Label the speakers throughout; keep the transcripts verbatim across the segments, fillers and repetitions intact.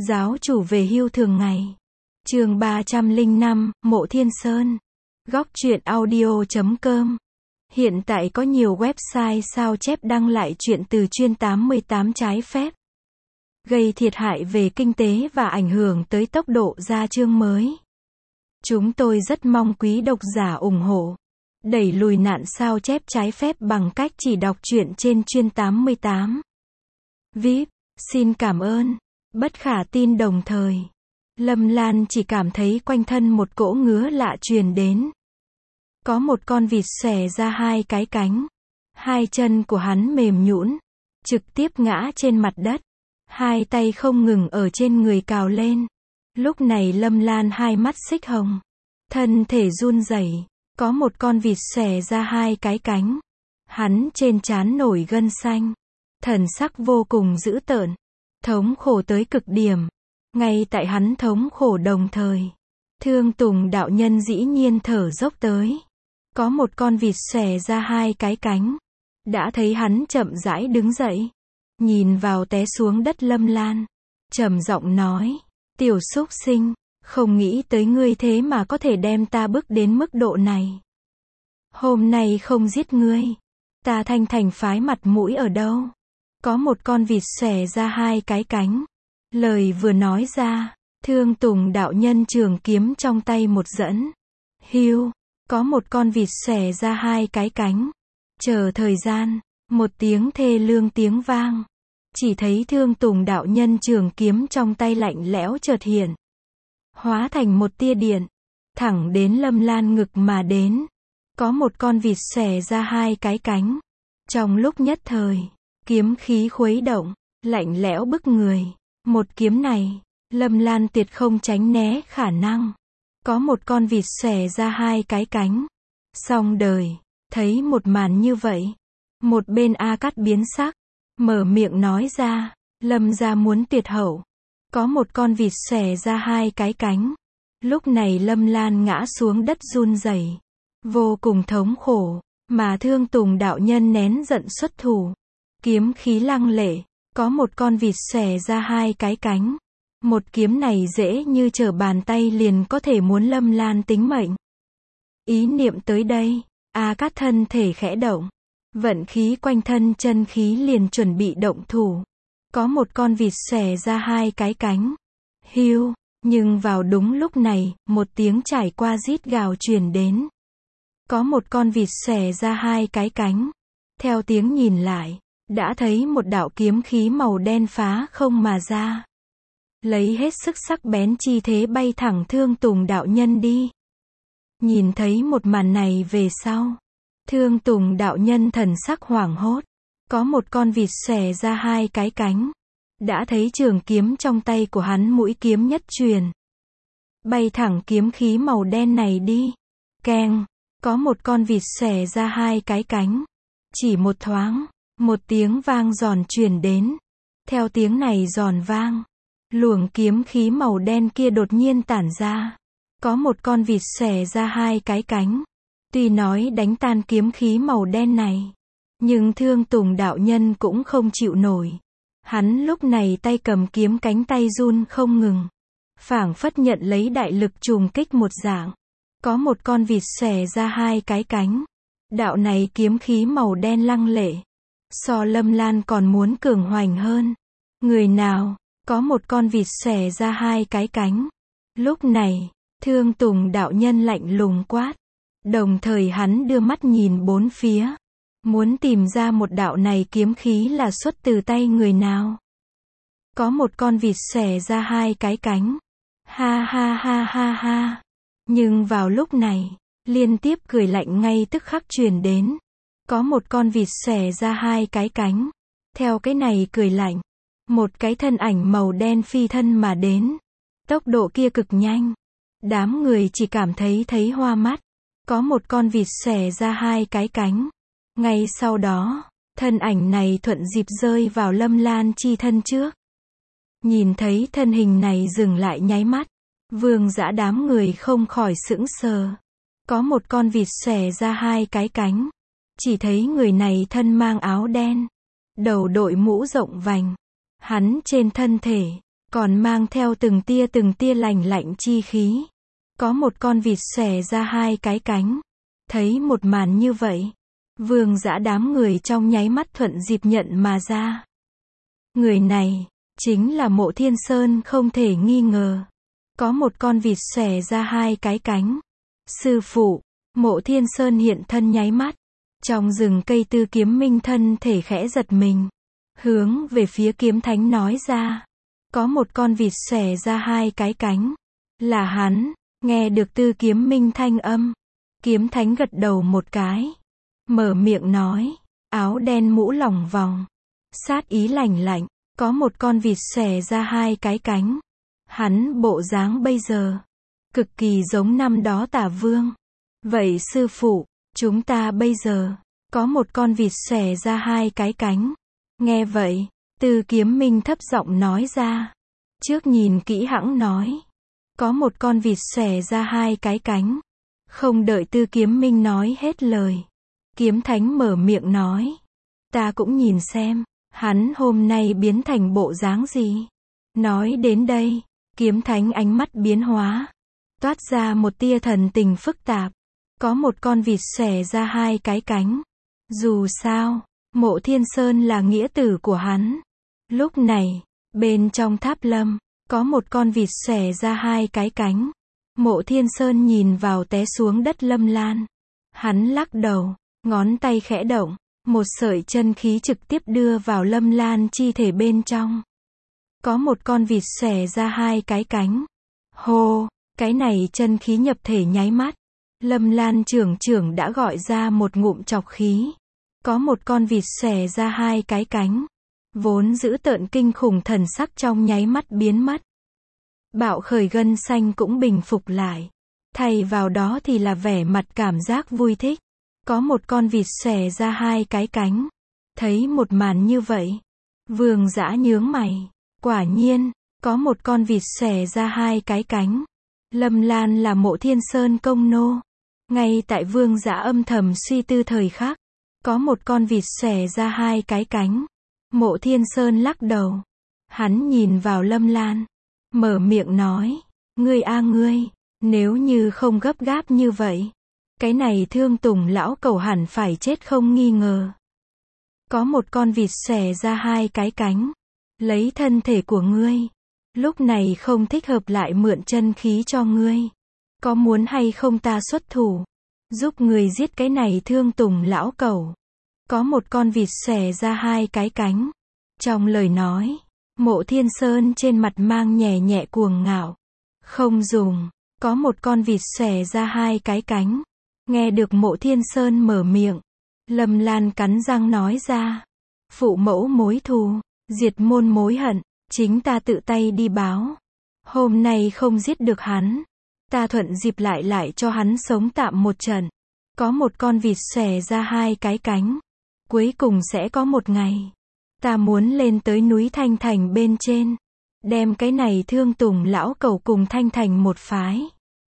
Speaker 1: Giáo chủ về hưu thường ngày. Chương ba trăm lẻ năm, Mộ Thiên Sơn. Góc truyện audio chấm com. Hiện tại có nhiều website sao chép đăng lại chuyện từ chuyên tám mươi tám trái phép, gây thiệt hại về kinh tế và ảnh hưởng tới tốc độ ra chương mới. Chúng tôi rất mong quý độc giả ủng hộ, đẩy lùi nạn sao chép trái phép bằng cách chỉ đọc truyện trên chuyên tám mươi tám. vê i pê, xin cảm ơn. Bất khả tin đồng thời, Lâm Lan chỉ cảm thấy quanh thân một cỗ ngứa lạ truyền đến. Có một con vịt xòe ra hai cái cánh. Hai chân của hắn mềm nhũn, trực tiếp ngã trên mặt đất. Hai tay không ngừng ở trên người cào lên. Lúc này Lâm Lan hai mắt xích hồng, thân thể run rẩy. Có một con vịt xòe ra hai cái cánh. Hắn trên trán nổi gân xanh, thần sắc vô cùng dữ tợn, thống khổ tới cực điểm. Ngay tại hắn thống khổ đồng thời, Thương Tùng đạo nhân dĩ nhiên thở dốc tới. Có một con vịt xòe ra hai cái cánh. Đã thấy hắn chậm rãi đứng dậy, nhìn vào té xuống đất Lâm Lan, trầm giọng nói: "Tiểu súc sinh, không nghĩ tới ngươi thế mà có thể đem ta bức đến mức độ này. Hôm nay không giết ngươi, ta Thanh Thành phái mặt mũi ở đâu?" Có một con vịt xòe ra hai cái cánh. Lời vừa nói ra, Thương Tùng đạo nhân trường kiếm trong tay một dẫn. Hiu, có một con vịt xòe ra hai cái cánh. Chờ thời gian, một tiếng thê lương tiếng vang. Chỉ thấy Thương Tùng đạo nhân trường kiếm trong tay lạnh lẽo chợt hiện, hóa thành một tia điện, thẳng đến Lâm Lan ngực mà đến. Có một con vịt xòe ra hai cái cánh. Trong lúc nhất thời, kiếm khí khuấy động, lạnh lẽo bức người. Một kiếm này, Lâm Lan tuyệt không tránh né khả năng. Có một con vịt xòe ra hai cái cánh. Xong đời. Thấy một màn như vậy, một bên A Cát biến sắc, mở miệng nói ra: "Lâm gia muốn tuyệt hậu." Có một con vịt xòe ra hai cái cánh. Lúc này Lâm Lan ngã xuống đất run rẩy, vô cùng thống khổ, mà Thương Tùng đạo nhân nén giận xuất thủ, kiếm khí lăng lệ. Có một con vịt xòe ra hai cái cánh. Một kiếm này dễ như trở bàn tay liền có thể muốn Lâm Lan tính mệnh. Ý niệm tới đây, A Cát thân thể khẽ động, vận khí quanh thân chân khí liền chuẩn bị động thủ. Có một con vịt xòe ra hai cái cánh. Hiu, nhưng vào đúng lúc này, một tiếng trải qua rít gào truyền đến. Có một con vịt xòe ra hai cái cánh. Theo tiếng nhìn lại, đã thấy một đạo kiếm khí màu đen phá không mà ra, lấy hết sức sắc bén chi thế bay thẳng Thương Tùng đạo nhân đi. Nhìn thấy một màn này về sau, Thương Tùng đạo nhân thần sắc hoảng hốt. Có một con vịt xòe ra hai cái cánh. Đã thấy trường kiếm trong tay của hắn mũi kiếm nhất truyền, bay thẳng kiếm khí màu đen này đi. Keng, có một con vịt xòe ra hai cái cánh. Chỉ một thoáng, một tiếng vang giòn truyền đến. Theo tiếng này giòn vang, luồng kiếm khí màu đen kia đột nhiên tản ra. Có một con vịt xòe ra hai cái cánh. Tuy nói đánh tan kiếm khí màu đen này, nhưng Thương Tùng đạo nhân cũng không chịu nổi. Hắn lúc này tay cầm kiếm cánh tay run không ngừng, phảng phất nhận lấy đại lực trùng kích một dạng. Có một con vịt xòe ra hai cái cánh. Đạo này kiếm khí màu đen lăng lệ, so Lâm Lan còn muốn cường hoành hơn. Người nào? Có một con vịt xòe ra hai cái cánh. Lúc này, Thương Tùng đạo nhân lạnh lùng quát. Đồng thời hắn đưa mắt nhìn bốn phía, muốn tìm ra một đạo này kiếm khí là xuất từ tay người nào. Có một con vịt xòe ra hai cái cánh. Ha ha ha ha ha. Nhưng vào lúc này, liên tiếp cười lạnh ngay tức khắc truyền đến. Có một con vịt xòe ra hai cái cánh. Theo cái này cười lạnh, một cái thân ảnh màu đen phi thân mà đến. Tốc độ kia cực nhanh, đám người chỉ cảm thấy thấy hoa mắt. Có một con vịt xòe ra hai cái cánh. Ngay sau đó, thân ảnh này thuận dịp rơi vào Lâm Lan chi thân trước. Nhìn thấy thân hình này dừng lại nháy mắt, Vương Dã đám người không khỏi sững sờ. Có một con vịt xòe ra hai cái cánh. Chỉ thấy người này thân mang áo đen, đầu đội mũ rộng vành. Hắn trên thân thể, còn mang theo từng tia từng tia lành lạnh chi khí. Có một con vịt xòe ra hai cái cánh. Thấy một màn như vậy, Vương Dã đám người trong nháy mắt thuận dịp nhận mà ra. Người này, chính là Mộ Thiên Sơn không thể nghi ngờ. Có một con vịt xòe ra hai cái cánh. Sư phụ, Mộ Thiên Sơn hiện thân nháy mắt. Trong rừng cây Tư Kiếm Minh thân thể khẽ giật mình. Hướng về phía Kiếm Thánh nói ra. Có một con vịt xòe ra hai cái cánh. Là hắn, nghe được Tư Kiếm Minh thanh âm. Kiếm Thánh gật đầu một cái. Mở miệng nói. Áo đen mũ lỏng vòng. Sát ý lạnh lạnh. Có một con vịt xòe ra hai cái cánh. Hắn bộ dáng bây giờ. Cực kỳ giống năm đó Tả Vương. Vậy sư phụ, chúng ta bây giờ. Có một con vịt xòe ra hai cái cánh. Nghe vậy, Tư Kiếm Minh thấp giọng nói ra. Trước nhìn kỹ hãng nói. Có một con vịt xòe ra hai cái cánh. Không đợi Tư Kiếm Minh nói hết lời. Kiếm Thánh mở miệng nói. Ta cũng nhìn xem, hắn hôm nay biến thành bộ dáng gì. Nói đến đây, Kiếm Thánh ánh mắt biến hóa. Toát ra một tia thần tình phức tạp. Có một con vịt xòe ra hai cái cánh. Dù sao, Mộ Thiên Sơn là nghĩa tử của hắn. Lúc này, bên trong tháp lâm, có một con vịt xòe ra hai cái cánh. Mộ Thiên Sơn nhìn vào té xuống đất Lâm Lan. Hắn lắc đầu, ngón tay khẽ động, một sợi chân khí trực tiếp đưa vào Lâm Lan chi thể bên trong. Có một con vịt xòe ra hai cái cánh. Hô, cái này chân khí nhập thể nháy mắt. Lâm Lan trưởng trưởng đã gọi ra một ngụm trọc khí. Có một con vịt xòe ra hai cái cánh. Vốn dữ tợn kinh khủng thần sắc trong nháy mắt biến mất. Bạo khởi gân xanh cũng bình phục lại. Thay vào đó thì là vẻ mặt cảm giác vui thích. Có một con vịt xòe ra hai cái cánh. Thấy một màn như vậy, Vương Dã nhướng mày. Quả nhiên, có một con vịt xòe ra hai cái cánh. Lâm Lan là Mộ Thiên Sơn công nô. Ngay tại Vương Dã âm thầm suy tư thời khắc, có một con vịt xòe ra hai cái cánh. Mộ Thiên Sơn lắc đầu. Hắn nhìn vào Lâm Lan, mở miệng nói. Ngươi a ngươi, nếu như không gấp gáp như vậy, cái này Thương Tùng lão cẩu hẳn phải chết không nghi ngờ. Có một con vịt xòe ra hai cái cánh. Lấy thân thể của ngươi. Lúc này không thích hợp lại mượn chân khí cho ngươi. Có muốn hay không ta xuất thủ, giúp người giết cái này Thương Tùng lão cẩu. Có một con vịt xòe ra hai cái cánh. Trong lời nói, Mộ Thiên Sơn trên mặt mang nhẹ nhẹ cuồng ngạo. Không dùng. Có một con vịt xòe ra hai cái cánh. Nghe được Mộ Thiên Sơn mở miệng, Lâm Lan cắn răng nói ra. Phụ mẫu mối thù, diệt môn mối hận, chính ta tự tay đi báo. Hôm nay không giết được hắn, ta thuận dịp lại lại cho hắn sống tạm một trận. Có một con vịt xòe ra hai cái cánh. Cuối cùng sẽ có một ngày, ta muốn lên tới núi Thanh Thành bên trên, đem cái này Thương Tùng lão cẩu cùng Thanh Thành một phái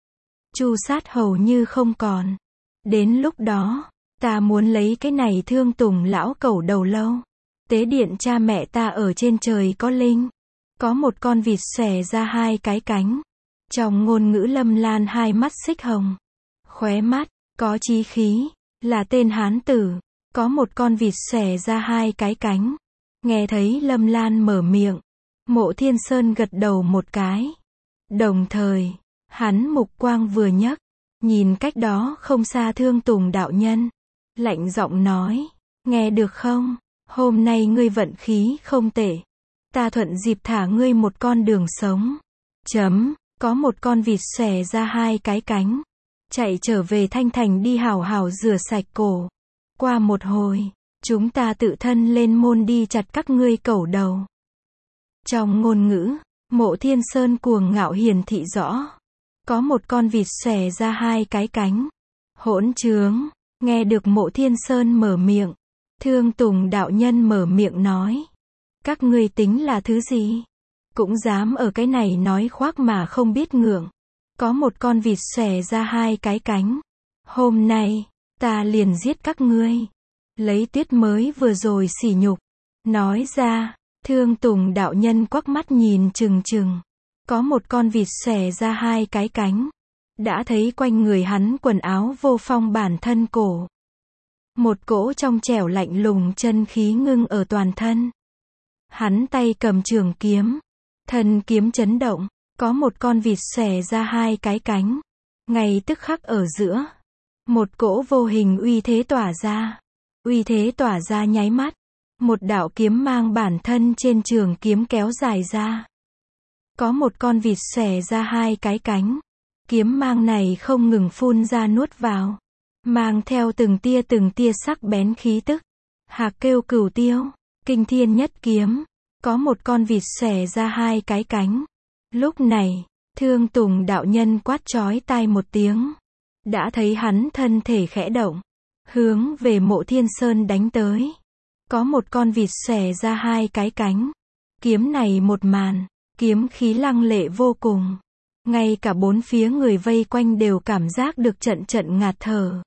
Speaker 1: chu sát hầu như không còn. Đến lúc đó, ta muốn lấy cái này Thương Tùng lão cẩu đầu lâu, tế điện cha mẹ ta ở trên trời có linh. Có một con vịt xòe ra hai cái cánh. Trong ngôn ngữ Lâm Lan hai mắt xích hồng, khóe mắt có chí khí, là tên hán tử. Có một con vịt xòe ra hai cái cánh. Nghe thấy Lâm Lan mở miệng, Mộ Thiên Sơn gật đầu một cái. Đồng thời, hắn mục quang vừa nhấc, nhìn cách đó không xa Thương Tùng đạo nhân, lạnh giọng nói. Nghe được không? Hôm nay ngươi vận khí không tệ. Ta thuận dịp thả ngươi một con đường sống. Chấm, có một con vịt xòe ra hai cái cánh. Chạy trở về Thanh Thành đi hào hào rửa sạch cổ. Qua một hồi, chúng ta tự thân lên môn đi chặt các ngươi cẩu đầu. Trong ngôn ngữ, Mộ Thiên Sơn cuồng ngạo hiển thị rõ. Có một con vịt xòe ra hai cái cánh. Hỗn trướng, nghe được Mộ Thiên Sơn mở miệng. Thương Tùng đạo nhân mở miệng nói. Các ngươi tính là thứ gì? Cũng dám ở cái này nói khoác mà không biết ngượng. Có một con vịt xòe ra hai cái cánh. Hôm nay, ta liền giết các ngươi. Lấy Tuyết mới vừa rồi sỉ nhục. Nói ra, Thương Tùng đạo nhân quắc mắt nhìn chừng chừng. Có một con vịt xòe ra hai cái cánh. Đã thấy quanh người hắn quần áo vô phong bản thân cổ. Một cỗ trong trẻo lạnh lùng chân khí ngưng ở toàn thân. Hắn tay cầm trường kiếm. Thân kiếm chấn động. Có một con vịt xòe ra hai cái cánh. Ngay tức khắc ở giữa. Một cỗ vô hình uy thế tỏa ra. Uy thế tỏa ra nháy mắt. Một đạo kiếm mang bản thân trên trường kiếm kéo dài ra. Có một con vịt xòe ra hai cái cánh. Kiếm mang này không ngừng phun ra nuốt vào. Mang theo từng tia từng tia sắc bén khí tức. Hạc kêu cửu tiêu, kinh thiên nhất kiếm. Có một con vịt xòe ra hai cái cánh. Lúc này, Thương Tùng đạo nhân quát chói tai một tiếng. Đã thấy hắn thân thể khẽ động. Hướng về Mộ Thiên Sơn đánh tới. Có một con vịt xòe ra hai cái cánh. Kiếm này một màn. Kiếm khí lăng lệ vô cùng. Ngay cả bốn phía người vây quanh đều cảm giác được trận trận ngạt thở.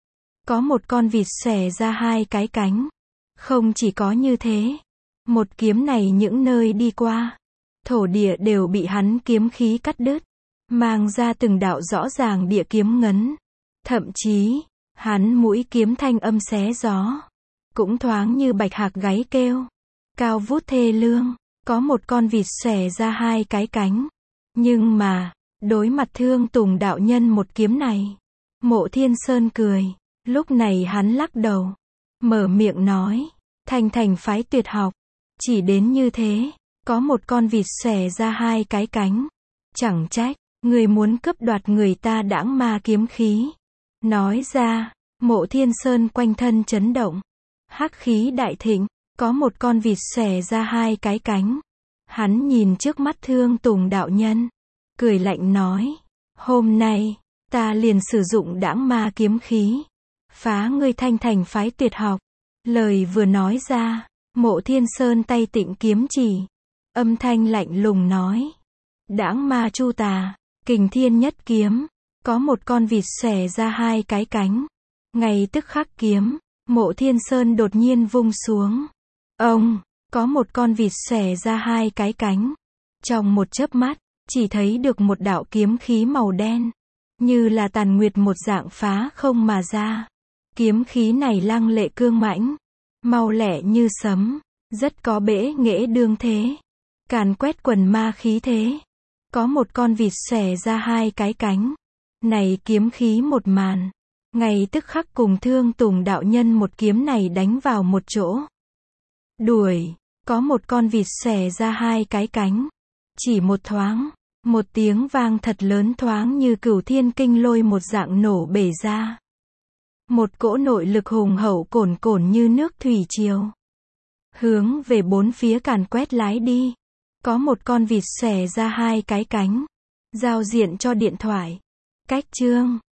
Speaker 1: Có một con vịt xòe ra hai cái cánh. Không chỉ có như thế. Một kiếm này những nơi đi qua. Thổ địa đều bị hắn kiếm khí cắt đứt. Mang ra từng đạo rõ ràng địa kiếm ngấn. Thậm chí, hắn mũi kiếm thanh âm xé gió. Cũng thoáng như bạch hạc gáy kêu. Cao vút thê lương. Có một con vịt xòe ra hai cái cánh. Nhưng mà, đối mặt Thương Tùng đạo nhân một kiếm này. Mộ Thiên Sơn cười. Lúc này hắn lắc đầu. Mở miệng nói. Thành thành phái tuyệt học. Chỉ đến như thế. Có một con vịt xòe ra hai cái cánh. Chẳng trách. Người muốn cướp đoạt người ta đãng ma kiếm khí. Nói ra. Mộ Thiên Sơn quanh thân chấn động. Hắc khí đại thịnh. Có một con vịt xòe ra hai cái cánh. Hắn nhìn trước mắt Thương Tùng đạo nhân. Cười lạnh nói. Hôm nay. Ta liền sử dụng đãng ma kiếm khí. Phá ngươi thanh thành phái tuyệt học. Lời vừa nói ra. Mộ Thiên Sơn tay tịnh kiếm chỉ. Âm thanh lạnh lùng nói. Đãng ma chu tà. Kình thiên nhất kiếm. Có một con vịt xòe ra hai cái cánh. Ngay tức khắc kiếm. Mộ Thiên Sơn đột nhiên vung xuống. Ông. Có một con vịt xòe ra hai cái cánh. Trong một chớp mắt. Chỉ thấy được một đạo kiếm khí màu đen. Như là tàn nguyệt một dạng phá không mà ra. Kiếm khí này lăng lệ cương mãnh. Mau lẹ như sấm. Rất có bẽ nghễ đương thế. Càn quét quần ma khí thế. Có một con vịt xòe ra hai cái cánh. Này kiếm khí một màn. Ngay tức khắc cùng Thương Tùng đạo nhân một kiếm này đánh vào một chỗ. Đuổi. Có một con vịt xòe ra hai cái cánh. Chỉ một thoáng. Một tiếng vang thật lớn thoáng như cửu thiên kinh lôi một dạng nổ bể ra. Một cỗ nội lực hùng hậu cồn cồn như nước thủy triều. Hướng về bốn phía càn quét lái đi. Có một con vịt xòe ra hai cái cánh. Giao diện cho điện thoại. Cách chương.